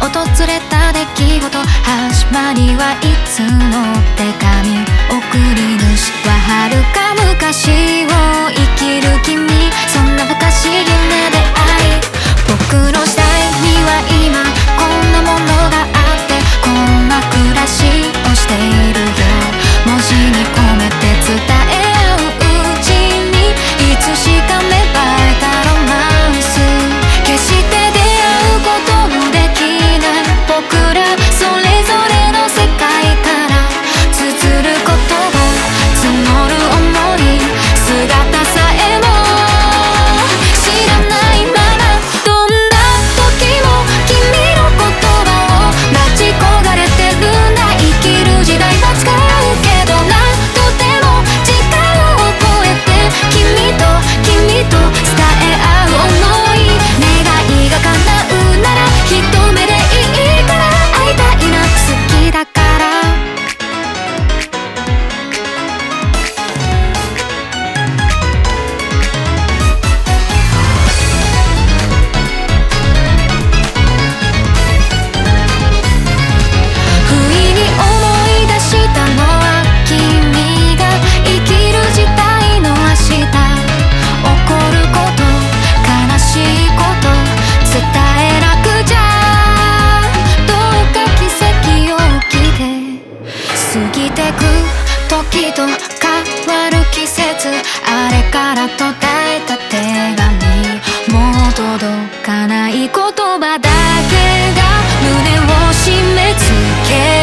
訪れた出来事、始まりはいつの手紙、送り主は遥か昔を生きる君、そんな不可思議な出会い。僕の時代には今こんなものがあって、こんな暮らしをしているよ。文字に込めて伝え合ううちに、いつしか芽生えたロマンス。決して出会うことのできない僕らそれぞれの世界から綴る言葉、募る想い、姿さえも知らないまま、どんな時も君の言葉を待ち焦がれてるんだ。生きる時代は違うけど何とでも時間を超えて君と伝え合う想い、願いが叶うなら一目でいいから会いたいな、好きだから。不意に思い出したのは君が生きる時代の明日、起こること、悲しいこと、伝えなくちゃ。どうか奇跡を起きて過ぎてく時と変わる季節、あれから途絶えた手紙、もう届かない言葉だけが胸を締め付け